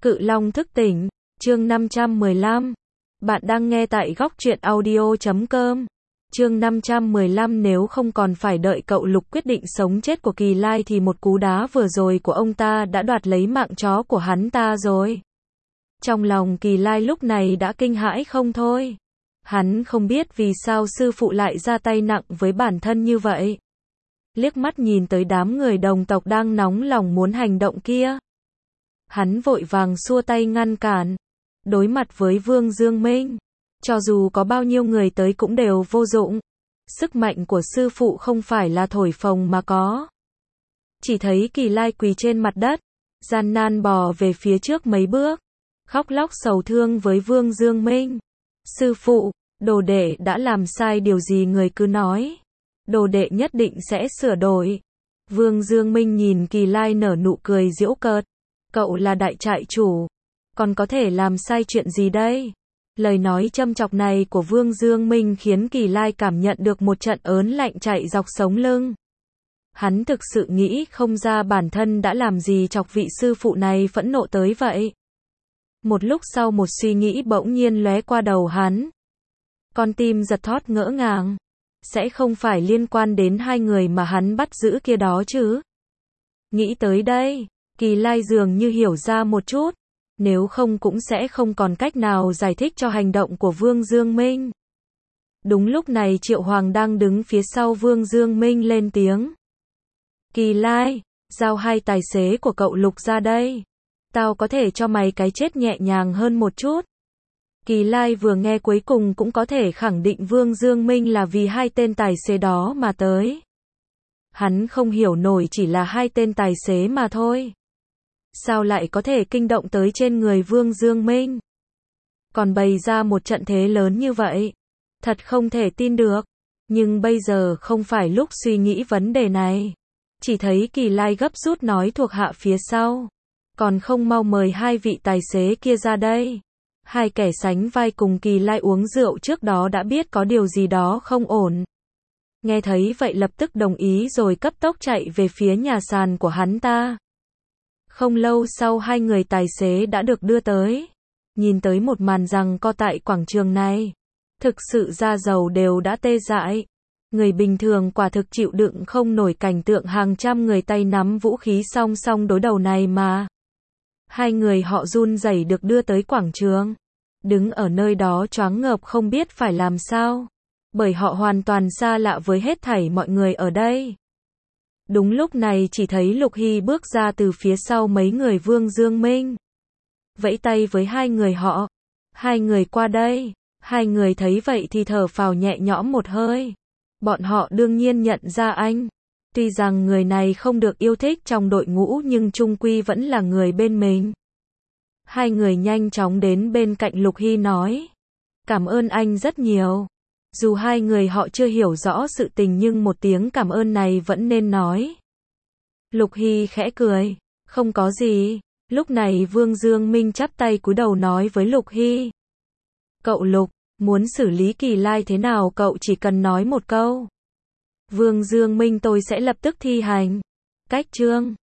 Cự Long thức tỉnh, chương 515. Bạn đang nghe tại góc truyện audio.com. Chương 515. Nếu không còn phải đợi cậu Lục quyết định sống chết của Kỳ Lai thì một cú đá vừa rồi của ông ta đã đoạt lấy mạng chó của hắn ta rồi. Trong lòng Kỳ Lai lúc này đã kinh hãi không thôi. Hắn không biết vì sao sư phụ lại ra tay nặng với bản thân như vậy. Liếc mắt nhìn tới đám người đồng tộc đang nóng lòng muốn hành động kia. Hắn vội vàng xua tay ngăn cản. Đối mặt với Vương Dương Minh, cho dù có bao nhiêu người tới cũng đều vô dụng. Sức mạnh của sư phụ không phải là thổi phồng mà có. Chỉ thấy Kỳ Lai quỳ trên mặt đất, gian nan bò về phía trước mấy bước, khóc lóc sầu thương với Vương Dương Minh. Sư phụ, đồ đệ đã làm sai điều gì người cứ nói. Đồ đệ nhất định sẽ sửa đổi. Vương Dương Minh nhìn Kỳ Lai nở nụ cười giễu cợt. Cậu là đại trại chủ, còn có thể làm sai chuyện gì đây? Lời nói châm chọc này của Vương Dương Minh khiến Kỳ Lai cảm nhận được một trận ớn lạnh chạy dọc sống lưng. Hắn thực sự nghĩ không ra bản thân đã làm gì chọc vị sư phụ này phẫn nộ tới vậy. Một lúc sau một suy nghĩ bỗng nhiên lóe qua đầu hắn. Con tim giật thót ngỡ ngàng. Sẽ không phải liên quan đến hai người mà hắn bắt giữ kia đó chứ? Nghĩ tới đây, Kỳ Lai dường như hiểu ra một chút. Nếu không cũng sẽ không còn cách nào giải thích cho hành động của Vương Dương Minh. Đúng lúc này Triệu Hoàng đang đứng phía sau Vương Dương Minh lên tiếng. Kỳ Lai, giao hai tài xế của cậu Lục ra đây. Tao có thể cho mày cái chết nhẹ nhàng hơn một chút. Kỳ Lai vừa nghe cuối cùng cũng có thể khẳng định Vương Dương Minh là vì hai tên tài xế đó mà tới. Hắn không hiểu nổi chỉ là hai tên tài xế mà thôi. Sao lại có thể kinh động tới trên người Vương Dương Minh? Còn bày ra một trận thế lớn như vậy. Thật không thể tin được. Nhưng bây giờ không phải lúc suy nghĩ vấn đề này. Chỉ thấy Kỳ Lai gấp rút nói thuộc hạ phía sau. Còn không mau mời hai vị tài xế kia ra đây. Hai kẻ sánh vai cùng Kỳ Lai uống rượu trước đó đã biết có điều gì đó không ổn. Nghe thấy vậy lập tức đồng ý rồi cấp tốc chạy về phía nhà sàn của hắn ta. Không lâu sau hai người tài xế đã được đưa tới. Nhìn tới một màn giằng co tại quảng trường này. Thực sự da dầu đều đã tê dại. Người bình thường quả thực chịu đựng không nổi cảnh tượng hàng trăm người tay nắm vũ khí song song đối đầu này mà. Hai người họ run rẩy được đưa tới quảng trường. Đứng ở nơi đó choáng ngợp không biết phải làm sao. Bởi họ hoàn toàn xa lạ với hết thảy mọi người ở đây. Đúng lúc này chỉ thấy Lục Hy bước ra từ phía sau mấy người Vương Dương Minh. Vẫy tay với hai người họ. Hai người qua đây. Hai người thấy vậy thì thở phào nhẹ nhõm một hơi. Bọn họ đương nhiên nhận ra anh. Tuy rằng người này không được yêu thích trong đội ngũ nhưng chung quy vẫn là người bên mình. Hai người nhanh chóng đến bên cạnh Lục Hy nói. Cảm ơn anh rất nhiều. Dù hai người họ chưa hiểu rõ sự tình nhưng một tiếng cảm ơn này vẫn nên nói. Lục Hy khẽ cười. Không có gì. Lúc này Vương Dương Minh chắp tay cúi đầu nói với Lục Hy. Cậu Lục, muốn xử lý Kỳ Lai thế nào cậu chỉ cần nói một câu. Vương Dương Minh tôi sẽ lập tức thi hành. Cách chương